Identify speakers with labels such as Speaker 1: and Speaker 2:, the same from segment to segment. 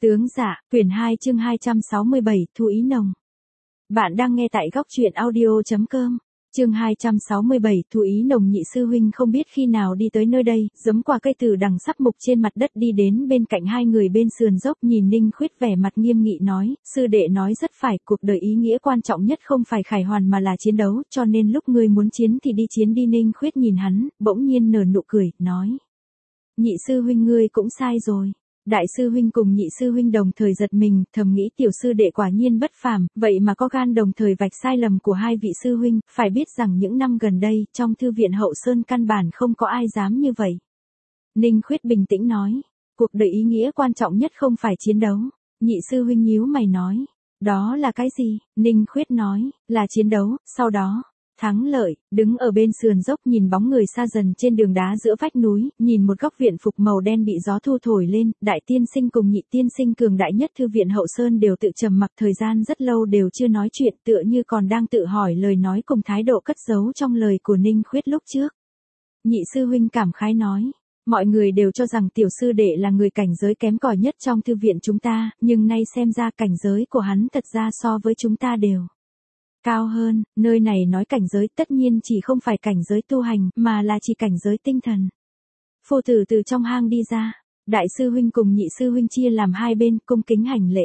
Speaker 1: Tướng dạ, quyển 2 chương 267, Thu Ý Nồng. Bạn đang nghe tại góc truyện audio.com. Chương 267, Thu Ý Nồng. Nhị sư huynh không biết khi nào đi tới nơi đây, giấm qua cây từ đằng sắp mục trên mặt đất đi đến bên cạnh hai người bên sườn dốc, nhìn Ninh Khuyết vẻ mặt nghiêm nghị nói, sư đệ nói rất phải, cuộc đời ý nghĩa quan trọng nhất không phải khải hoàn mà là chiến đấu, cho nên lúc ngươi muốn chiến thì đi chiến đi. Ninh Khuyết nhìn hắn, bỗng nhiên nở nụ cười, nói. Nhị sư huynh ngươi cũng sai rồi. Đại sư huynh cùng nhị sư huynh đồng thời giật mình, thầm nghĩ tiểu sư đệ quả nhiên bất phàm, vậy mà có gan đồng thời vạch sai lầm của hai vị sư huynh, phải biết rằng những năm gần đây, trong thư viện Hậu Sơn căn bản không có ai dám như vậy. Ninh Khuyết bình tĩnh nói, cuộc đời ý nghĩa quan trọng nhất không phải chiến đấu. Nhị sư huynh nhíu mày nói, đó là cái gì? Ninh Khuyết nói, là chiến đấu, sau đó thắng lợi. Đứng ở bên sườn dốc nhìn bóng người xa dần trên đường đá giữa vách núi, nhìn một góc viện phục màu đen bị gió thu thổi lên, đại tiên sinh cùng nhị tiên sinh cường đại nhất thư viện Hậu Sơn đều tự trầm mặc thời gian rất lâu đều chưa nói chuyện, tựa như còn đang tự hỏi lời nói cùng thái độ cất giấu trong lời của Ninh Khuyết lúc trước. Nhị sư huynh cảm khái nói, mọi người đều cho rằng tiểu sư đệ là người cảnh giới kém cỏi nhất trong thư viện chúng ta, nhưng nay xem ra cảnh giới của hắn thật ra so với chúng ta đều cao hơn. Nơi này nói cảnh giới tất nhiên chỉ không phải cảnh giới tu hành, mà là chỉ cảnh giới tinh thần. Phu tử từ trong hang đi ra, đại sư huynh cùng nhị sư huynh chia làm hai bên, cung kính hành lễ.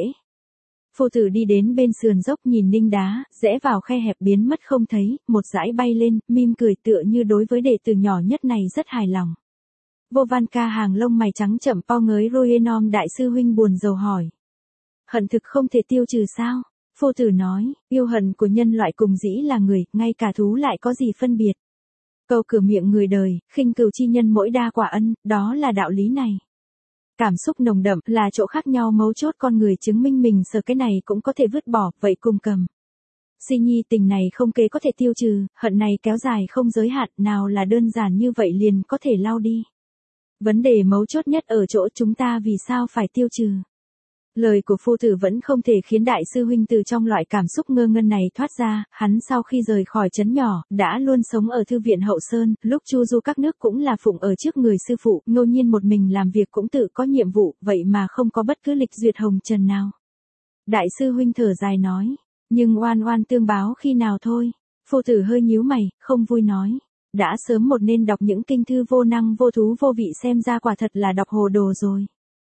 Speaker 1: Phu tử đi đến bên sườn dốc nhìn ninh đá, rẽ vào khe hẹp biến mất không thấy, một dải bay lên, mỉm cười tựa như đối với đệ tử nhỏ nhất này rất hài lòng. Vô Văn Ca hàng lông mày trắng chậm po ngới Roenom. Đại sư huynh buồn rầu hỏi, hận thực không thể tiêu trừ sao? Phu tử nói, yêu hận của nhân loại cùng dĩ là người, ngay cả thú lại có gì phân biệt. Câu cửa miệng người đời, khinh cừu chi nhân mỗi đa quả ân, đó là đạo lý này. Cảm xúc nồng đậm là chỗ khác nhau mấu chốt, con người chứng minh mình sợ cái này cũng có thể vứt bỏ, vậy cùng cầm. Si nhi tình này không kế có thể tiêu trừ, hận này kéo dài không giới hạn, nào là đơn giản như vậy liền có thể lau đi. Vấn đề mấu chốt nhất ở chỗ chúng ta vì sao phải tiêu trừ. Lời của phu tử vẫn không thể khiến đại sư huynh từ trong loại cảm xúc ngơ ngân này thoát ra, hắn sau khi rời khỏi trấn nhỏ, đã luôn sống ở thư viện Hậu Sơn, lúc chu du các nước cũng là phụng ở trước người sư phụ, ngẫu nhiên một mình làm việc cũng tự có nhiệm vụ, vậy mà không có bất cứ lịch duyệt hồng trần nào. Đại sư huynh thở dài nói, nhưng oan oan tương báo khi nào thôi. Phu tử hơi nhíu mày, không vui nói, đã sớm một nên đọc những kinh thư vô năng vô thú vô vị, xem ra quả thật là đọc hồ đồ rồi.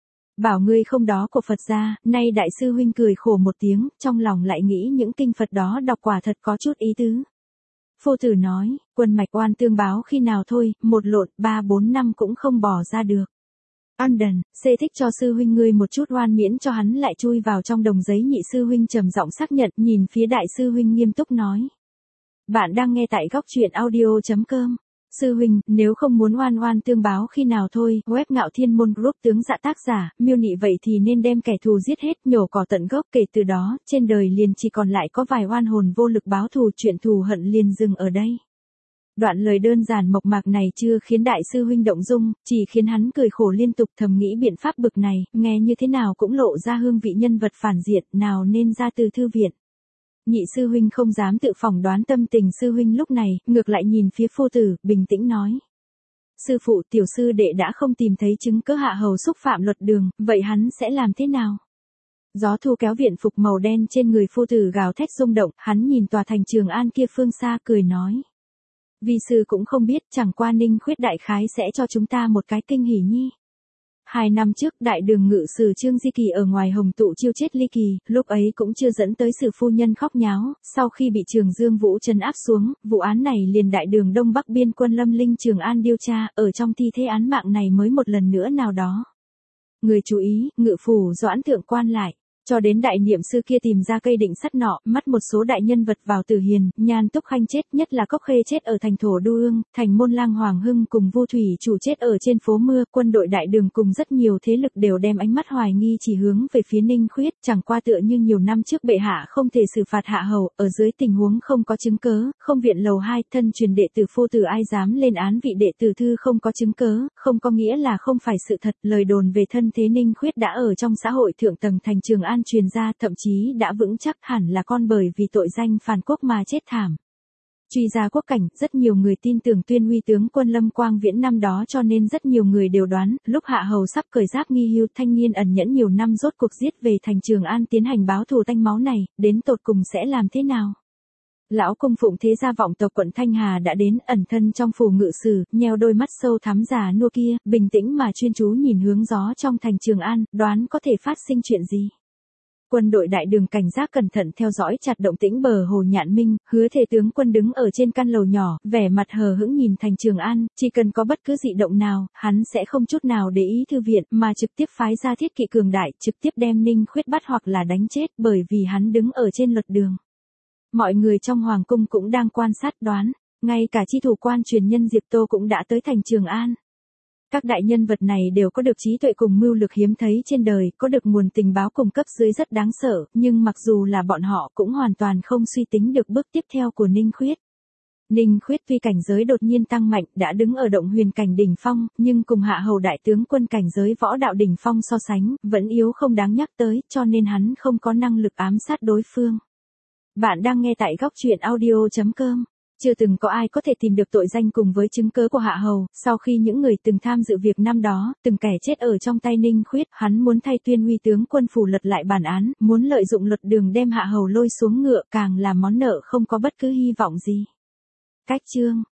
Speaker 1: Bảo ngươi không đó của Phật ra, nay đại sư huynh cười khổ một tiếng, trong lòng lại nghĩ những kinh Phật đó đọc quả thật có chút ý tứ. Phu tử nói, quân mạch oan tương báo khi nào thôi, một lộn 3-4 năm cũng không bỏ ra được. Đần, xê thích cho sư huynh ngươi một chút oan miễn cho hắn lại chui vào trong đồng giấy. Nhị sư huynh trầm giọng xác nhận, nhìn phía đại sư huynh nghiêm túc nói. Bạn đang nghe tại góc truyện audio.com. Sư huynh, nếu không muốn oan oan tương báo khi nào thôi, web Ngạo Thiên Môn Group tướng dạ tác giả, miêu nị vậy thì nên đem kẻ thù giết hết, nhổ cỏ tận gốc, kể từ đó, trên đời liền chỉ còn lại có vài oan hồn vô lực báo thù, chuyện thù hận liền dừng ở đây. Đoạn lời đơn giản mộc mạc này chưa khiến đại sư huynh động dung, chỉ khiến hắn cười khổ liên tục, thầm nghĩ biện pháp bực này, nghe như thế nào cũng lộ ra hương vị nhân vật phản diện, nào nên ra từ thư viện. Nhị sư huynh không dám tự phỏng đoán tâm tình sư huynh lúc này, ngược lại nhìn phía phu tử, bình tĩnh nói. Sư phụ, tiểu sư đệ đã không tìm thấy chứng cớ hạ hầu xúc phạm luật đường, vậy hắn sẽ làm thế nào? Gió thu kéo viện phục màu đen trên người phu tử gào thét rung động, hắn nhìn tòa thành Trường An kia phương xa cười nói. Vi sư cũng không biết, chẳng qua Ninh Khuyết đại khái sẽ cho chúng ta một cái kinh hỉ nhi. 2 năm trước, đại đường ngự sử Trương Di Kỳ ở ngoài Hồng Tụ chiêu chết ly kỳ, lúc ấy cũng chưa dẫn tới sự phu nhân khóc nháo, sau khi bị Trường Dương Vũ trấn áp xuống, vụ án này liền đại đường Đông Bắc biên quân Lâm Linh Trường An điều tra, ở trong thi thể án mạng này mới một lần nữa nào đó. Người chú ý, ngự phủ Doãn thượng quan lại. Cho đến đại niệm sư kia tìm ra cây định sắt nọ, mắt một số đại nhân vật vào tử hiền, Nhan Túc Khanh chết, nhất là Cốc Khê chết ở thành Thổ Đô Ương, thành Môn Lang Hoàng Hưng cùng Vu Thủy chủ chết ở trên phố Mưa, quân đội đại đường cùng rất nhiều thế lực đều đem ánh mắt hoài nghi chỉ hướng về phía Ninh Khuyết, chẳng qua tựa như nhiều năm trước bệ hạ không thể xử phạt hạ hầu, ở dưới tình huống không có chứng cớ, không viện lầu 2, thân truyền đệ tử phu tử ai dám lên án vị đệ tử thư không có chứng cớ, không có nghĩa là không phải sự thật, lời đồn về thân thế Ninh Khuyết đã ở trong xã hội thượng tầng thành Trường An truyền ra, thậm chí đã vững chắc hẳn là con bởi vì tội danh phản quốc mà chết thảm. Truy ra quốc cảnh, rất nhiều người tin tưởng tuyên uy tướng quân Lâm Quang Viễn năm đó, cho nên rất nhiều người đều đoán, lúc Hạ Hầu sắp cởi giáp nghi hưu, thanh niên ẩn nhẫn nhiều năm rốt cuộc giết về thành Trường An tiến hành báo thù tanh máu này, đến tột cùng sẽ làm thế nào? Lão cung phụng thế gia vọng tộc quận Thanh Hà đã đến, ẩn thân trong phủ ngự sử, nheo đôi mắt sâu thắm già nua kia, bình tĩnh mà chuyên chú nhìn hướng gió trong thành Trường An, đoán có thể phát sinh chuyện gì. Quân đội đại đường cảnh giác cẩn thận theo dõi chặt động tĩnh bờ hồ Nhạn Minh, Hứa Thể tướng quân đứng ở trên căn lầu nhỏ, vẻ mặt hờ hững nhìn thành Trường An, chỉ cần có bất cứ dị động nào, hắn sẽ không chút nào để ý thư viện, mà trực tiếp phái ra thiết kỵ cường đại, trực tiếp đem Ninh Khuyết bắt hoặc là đánh chết, bởi vì hắn đứng ở trên luật đường. Mọi người trong hoàng cung cũng đang quan sát đoán, ngay cả chi thủ quan truyền nhân Diệp Tô cũng đã tới thành Trường An. Các đại nhân vật này đều có được trí tuệ cùng mưu lược hiếm thấy trên đời, có được nguồn tình báo cùng cấp dưới rất đáng sợ, nhưng mặc dù là bọn họ cũng hoàn toàn không suy tính được bước tiếp theo của Ninh Khuyết. Ninh Khuyết tuy cảnh giới đột nhiên tăng mạnh, đã đứng ở động huyền cảnh đỉnh phong, nhưng cùng Hạ Hầu đại tướng quân cảnh giới võ đạo đỉnh phong so sánh, vẫn yếu không đáng nhắc tới, cho nên hắn không có năng lực ám sát đối phương. Bạn đang nghe tại góc truyện audio.com. Chưa từng có ai có thể tìm được tội danh cùng với chứng cớ của Hạ Hầu, sau khi những người từng tham dự việc năm đó, từng kẻ chết ở trong tay Ninh Khuyết, hắn muốn thay tuyên uy tướng quân phủ lật lại bản án, muốn lợi dụng luật đường đem Hạ Hầu lôi xuống ngựa, càng là món nợ không có bất cứ hy vọng gì. Cách chương